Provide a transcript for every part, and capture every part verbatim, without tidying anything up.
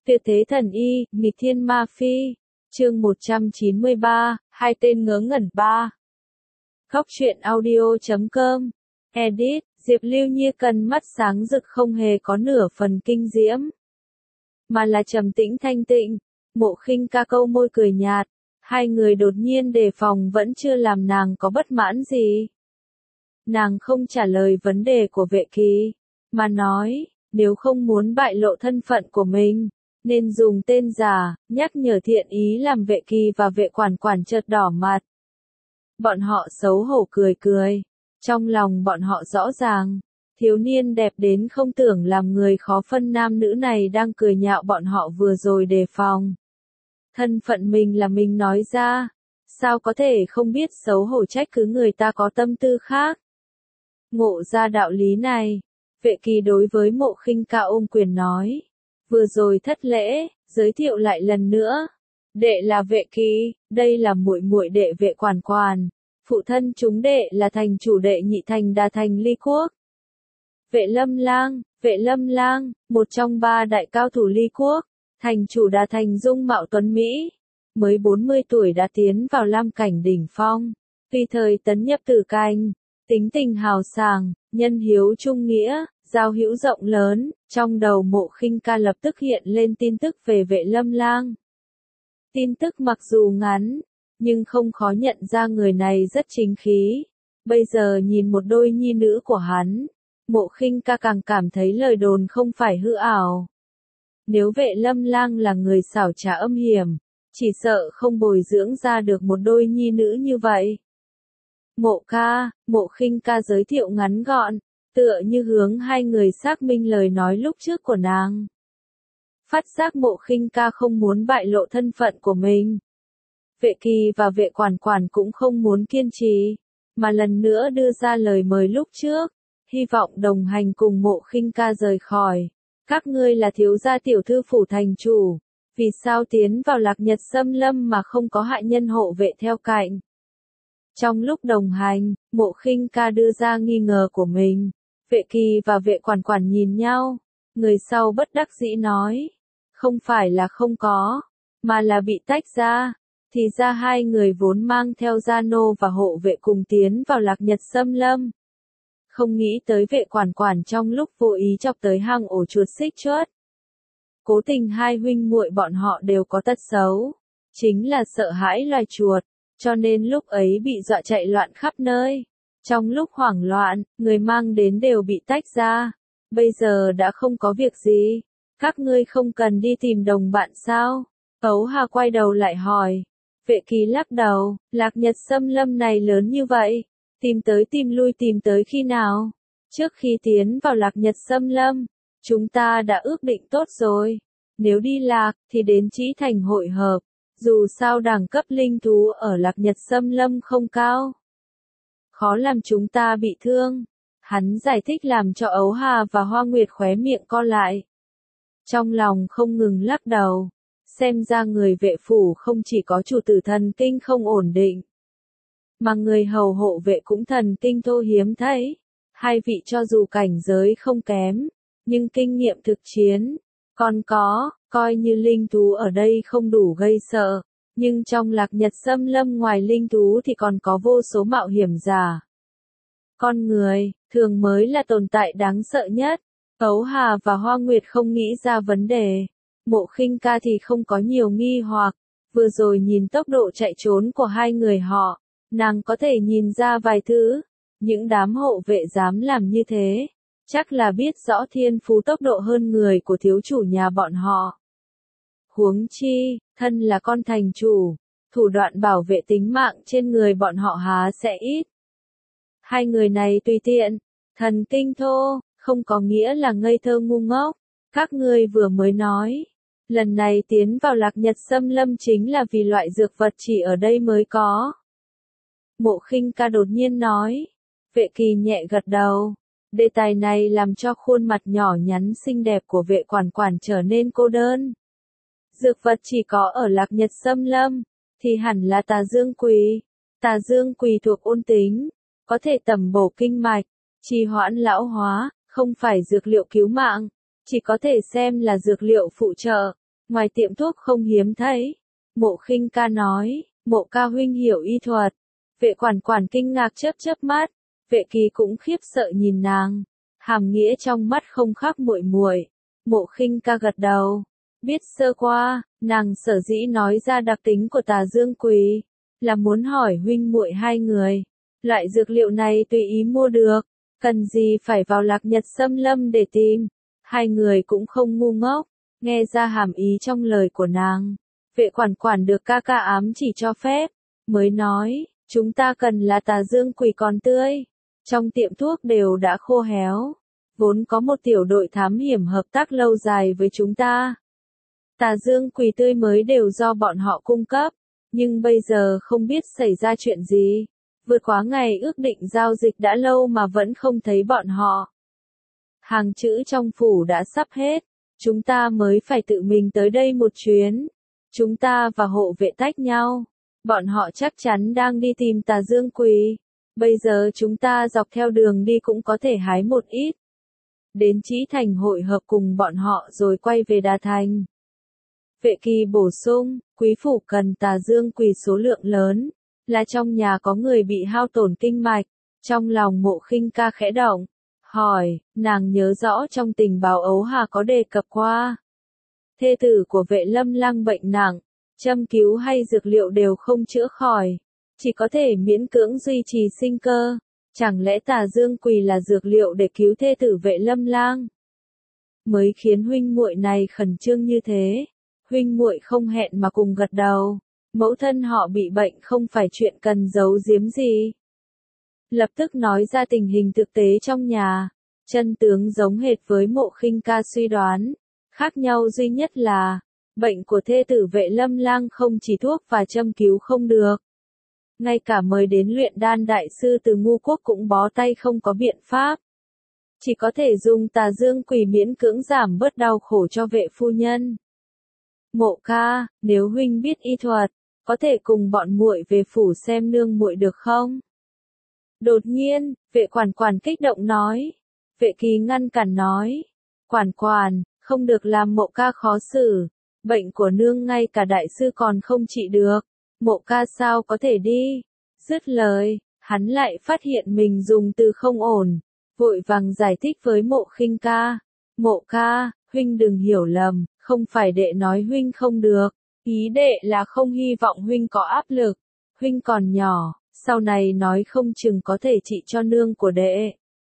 Tuyệt thế thần y, nghịch thiên ma phi. Chương một trăm chín mươi ba, hai tên ngớ ngẩn ba. Góc truyện audio chấm com. Edit, Diệp Lưu Nhiên cần mắt sáng rực không hề có nửa phần kinh diễm, mà là trầm tĩnh thanh tịnh. Mộ Khinh Ca câu môi cười nhạt, hai người đột nhiên đề phòng vẫn chưa làm nàng có bất mãn gì. Nàng không trả lời vấn đề của Vệ Kỳ, mà nói, nếu không muốn bại lộ thân phận của mình, nên dùng tên giả, nhắc nhở thiện ý làm Vệ Kỳ và Vệ Quản Quản chợt đỏ mặt. Bọn họ xấu hổ cười cười, trong lòng bọn họ rõ ràng, thiếu niên đẹp đến không tưởng làm người khó phân nam nữ này đang cười nhạo bọn họ vừa rồi đề phòng. Thân phận mình là mình nói ra, sao có thể không biết xấu hổ trách cứ người ta có tâm tư khác. Ngộ ra đạo lý này, Vệ Kỳ đối với Mộ Khinh Ca ôm quyền nói, vừa rồi thất lễ, giới thiệu lại lần nữa. Đệ là Vệ Kỳ, đây là muội muội đệ Vệ Quản Quản, phụ thân chúng đệ là thành chủ đệ nhị thành Đà Thành Ly Quốc. Vệ Lâm Lang, Vệ Lâm Lang, một trong ba đại cao thủ Ly Quốc, thành chủ Đà Thành dung mạo tuấn Mỹ, mới bốn mươi tuổi đã tiến vào lam cảnh đỉnh phong, tùy thời tấn nhập tử cảnh, tính tình hào sảng, nhân hiếu trung nghĩa, giao hữu rộng lớn. Trong đầu Mộ Khinh Ca lập tức hiện lên tin tức về Vệ Lâm Lang. Tin tức mặc dù ngắn, nhưng không khó nhận ra người này rất chính khí. Bây giờ nhìn một đôi nhi nữ của hắn, Mộ Khinh Ca càng cảm thấy lời đồn không phải hư ảo. Nếu Vệ Lâm Lang là người xảo trá âm hiểm, chỉ sợ không bồi dưỡng ra được một đôi nhi nữ như vậy. Mộ ca, Mộ Khinh Ca giới thiệu ngắn gọn, tựa như hướng hai người xác minh lời nói lúc trước của nàng. Phát giác Mộ Khinh Ca không muốn bại lộ thân phận của mình. Vệ Kỳ và Vệ Quản Quản cũng không muốn kiên trì, mà lần nữa đưa ra lời mời lúc trước, hy vọng đồng hành cùng Mộ Khinh Ca rời khỏi. Các ngươi là thiếu gia tiểu thư phủ thành chủ, vì sao tiến vào Lạc Nhật Xâm Lâm mà không có hạ nhân hộ vệ theo cạnh? Trong lúc đồng hành, Mộ Khinh Ca đưa ra nghi ngờ của mình. Vệ Kỳ và Vệ Quản Quản nhìn nhau, người sau bất đắc dĩ nói, không phải là không có, mà là bị tách ra. Thì ra hai người vốn mang theo gia nô và hộ vệ cùng tiến vào Lạc Nhật Xâm Lâm. Không nghĩ tới Vệ Quản Quản trong lúc vô ý chọc tới hang ổ chuột xích chuất. Cố tình hai huynh muội bọn họ đều có tật xấu, chính là sợ hãi loài chuột, cho nên lúc ấy bị dọa chạy loạn khắp nơi. Trong lúc hoảng loạn, người mang đến đều bị tách ra. Bây giờ đã không có việc gì, các ngươi không cần đi tìm đồng bạn sao? Ấu Hà quay đầu lại hỏi. Vệ Kỳ lắc đầu, Lạc Nhật Xâm Lâm này lớn như vậy, tìm tới tìm lui tìm tới khi nào? Trước khi tiến vào Lạc Nhật Xâm Lâm, chúng ta đã ước định tốt rồi. Nếu đi lạc, thì đến Chí Thành hội hợp. Dù sao đẳng cấp linh thú ở Lạc Nhật Xâm Lâm không cao, khó làm chúng ta bị thương. Hắn giải thích làm cho Ấu Hà và Hoa Nguyệt khóe miệng co lại. Trong lòng không ngừng lắc đầu. Xem ra người Vệ phủ không chỉ có chủ tử thần kinh không ổn định, mà người hầu hộ vệ cũng thần kinh thô hiếm thấy. Hai vị cho dù cảnh giới không kém, nhưng kinh nghiệm thực chiến còn có, coi như linh thú ở đây không đủ gây sợ, nhưng trong Lạc Nhật Xâm Lâm ngoài linh thú thì còn có vô số mạo hiểm giả. Con người, thường mới là tồn tại đáng sợ nhất. Ấu Hà và Hoa Nguyệt không nghĩ ra vấn đề. Mộ Khinh Ca thì không có nhiều nghi hoặc, vừa rồi nhìn tốc độ chạy trốn của hai người họ, nàng có thể nhìn ra vài thứ. Những đám hộ vệ dám làm như thế, chắc là biết rõ thiên phú tốc độ hơn người của thiếu chủ nhà bọn họ. Huống chi, thân là con thành chủ, thủ đoạn bảo vệ tính mạng trên người bọn họ há sẽ ít. Hai người này tùy tiện, thần kinh thô, không có nghĩa là ngây thơ ngu ngốc. Các ngươi vừa mới nói, lần này tiến vào Lạc Nhật Xâm Lâm chính là vì loại dược vật chỉ ở đây mới có. Mộ Khinh Ca đột nhiên nói. Vệ Kỳ nhẹ gật đầu. Đề tài này làm cho khuôn mặt nhỏ nhắn xinh đẹp của Vệ Quản Quản trở nên cô đơn. Dược vật chỉ có ở Lạc Nhật Xâm Lâm, thì hẳn là Tà Dương Quỳ. Tà Dương Quỳ thuộc ôn tính, có thể tẩm bổ kinh mạch, trì hoãn lão hóa, không phải dược liệu cứu mạng, chỉ có thể xem là dược liệu phụ trợ. ngoài tiệm thuốc không hiếm thấy. Mộ Khinh Ca nói, Mộ ca huynh hiểu y thuật. Vệ quản quản kinh ngạc chớp chớp mắt, Vệ Kỳ cũng khiếp sợ nhìn nàng, hàm nghĩa trong mắt không khác muội muội. Mộ Khinh Ca gật đầu, biết sơ qua, nàng sở dĩ nói ra đặc tính của Tà Dương Quỳ, là muốn hỏi huynh muội hai người, loại dược liệu này tùy ý mua được, cần gì phải vào Lạc Nhật Xâm Lâm để tìm. Hai người cũng không ngu ngốc, nghe ra hàm ý trong lời của nàng. Vệ quản quản được ca ca ám chỉ cho phép, mới nói, chúng ta cần là Tà Dương Quỳ còn tươi, trong tiệm thuốc đều đã khô héo, vốn có một tiểu đội thám hiểm hợp tác lâu dài với chúng ta. Tà Dương Quỳ tươi mới đều do bọn họ cung cấp, nhưng bây giờ không biết xảy ra chuyện gì, vượt quá ngày ước định giao dịch đã lâu mà vẫn không thấy bọn họ. Hàng chữ trong phủ đã sắp hết, chúng ta mới phải tự mình tới đây một chuyến. Chúng ta và hộ vệ tách nhau, bọn họ chắc chắn đang đi tìm Tà Dương Quỳ. Bây giờ chúng ta dọc theo đường đi cũng có thể hái một ít. Đến Chí Thành hội hợp cùng bọn họ rồi quay về Đà Thành. Vệ Kỳ bổ sung, quý phủ cần Tà Dương Quỳ số lượng lớn, là trong nhà có người bị hao tổn kinh mạch. Trong lòng Mộ Khinh Ca khẽ động, hỏi, nàng nhớ rõ trong tình báo Ấu Hà có đề cập qua. Thê tử của Vệ Lâm Lang bệnh nặng, châm cứu hay dược liệu đều không chữa khỏi, chỉ có thể miễn cưỡng duy trì sinh cơ. Chẳng lẽ Tà Dương Quỳ là dược liệu để cứu thê tử Vệ Lâm Lang? Mới khiến huynh muội này khẩn trương như thế. Huynh muội không hẹn mà cùng gật đầu. Mẫu thân họ bị bệnh không phải chuyện cần giấu giếm gì. Lập tức nói ra tình hình thực tế trong nhà. Chân tướng giống hệt với Mộ Khinh Ca suy đoán. Khác nhau duy nhất là, bệnh của thê tử Vệ Lâm Lang không chỉ thuốc và châm cứu không được. Ngay cả mời đến luyện đan đại sư từ Ngu Quốc cũng bó tay không có biện pháp. Chỉ có thể dùng Tà Dương Quỳ miễn cưỡng giảm bớt đau khổ cho vệ phu nhân. Mộ ca, nếu huynh biết y thuật, có thể cùng bọn muội về phủ xem nương muội được không? Đột nhiên, vệ quản quản kích động nói. Vệ Kỳ ngăn cản nói. Quản quản, không được làm Mộ ca khó xử. Bệnh của nương ngay cả đại sư còn không trị được. Mộ ca sao có thể đi? Dứt lời, hắn lại phát hiện mình dùng từ không ổn. Vội vàng giải thích với Mộ Khinh Ca. Mộ ca, huynh đừng hiểu lầm, không phải đệ nói huynh không được. Ý đệ là không hy vọng huynh có áp lực. Huynh còn nhỏ, sau này nói không chừng có thể trị cho nương của đệ.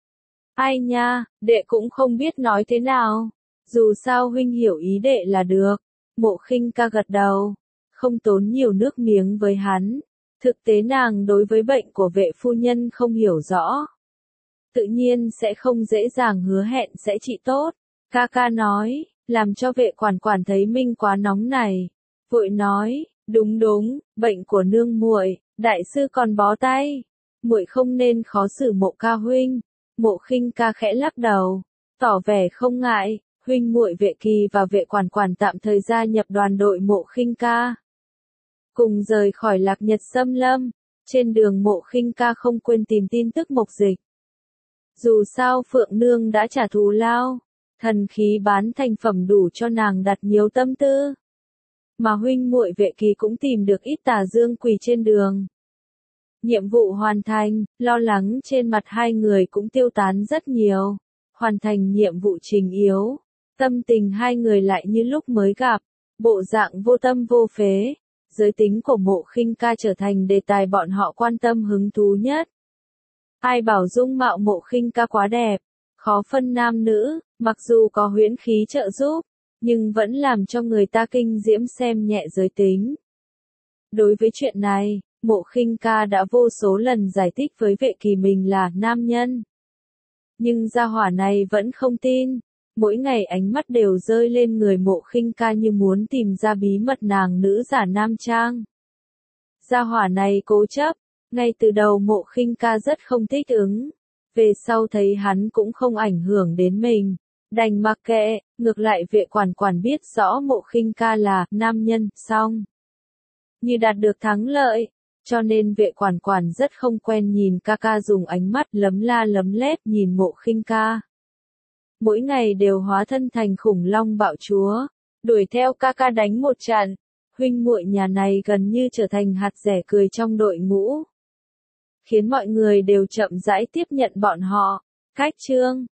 Ai nha, đệ cũng không biết nói thế nào. Dù sao huynh hiểu ý đệ là được. Mộ Khinh Ca gật đầu, không tốn nhiều nước miếng với hắn. Thực tế nàng đối với bệnh của vệ phu nhân không hiểu rõ. Tự nhiên sẽ không dễ dàng hứa hẹn sẽ trị tốt. Ca ca nói, làm cho vệ quản quản thấy Minh quá nóng này. Vội nói, đúng đúng, bệnh của nương muội, đại sư còn bó tay. Muội không nên khó xử Mộ ca huynh. Mộ Khinh Ca khẽ lắc đầu, tỏ vẻ không ngại. Huynh muội Vệ Kỳ và vệ quản quản tạm thời gia nhập đoàn đội Mộ Khinh Ca. Cùng rời khỏi Lạc Nhật Xâm Lâm, trên đường Mộ Khinh Ca không quên tìm tin tức Mộc Dịch. Dù sao Phượng Nương đã trả thù lao, thần khí bán thành phẩm đủ cho nàng đặt nhiều tâm tư. Mà huynh muội Vệ Kỳ cũng tìm được ít Tà Dương Quỳ trên đường. Nhiệm vụ hoàn thành, lo lắng trên mặt hai người cũng tiêu tán rất nhiều. Hoàn thành nhiệm vụ trình yếu. Tâm tình hai người lại như lúc mới gặp, bộ dạng vô tâm vô phế. Giới tính của Mộ Khinh Ca trở thành đề tài bọn họ quan tâm hứng thú nhất. Ai bảo dung mạo Mộ Khinh Ca quá đẹp, khó phân nam nữ, mặc dù có huyễn khí trợ giúp, nhưng vẫn làm cho người ta kinh diễm xem nhẹ giới tính. Đối với chuyện này, Mộ Khinh Ca đã vô số lần giải thích với Vệ Kỳ mình là nam nhân. Nhưng gia hỏa này vẫn không tin. Mỗi ngày ánh mắt đều rơi lên người Mộ Khinh Ca như muốn tìm ra bí mật nàng nữ giả nam trang. Gia hỏa này cố chấp, ngay từ đầu Mộ Khinh Ca rất không thích ứng. Về sau thấy hắn cũng không ảnh hưởng đến mình, đành mặc kệ, ngược lại vệ quản quản biết rõ Mộ Khinh Ca là nam nhân, xong. Như đạt được thắng lợi, cho nên vệ quản quản rất không quen nhìn ca ca dùng ánh mắt lấm la lấm lét nhìn Mộ Khinh Ca. Mỗi ngày đều hóa thân thành khủng long bạo chúa, đuổi theo ca ca đánh một trận. Huynh muội nhà này gần như trở thành hạt rẻ cười trong đội ngũ, khiến mọi người đều chậm rãi tiếp nhận bọn họ. Cách chương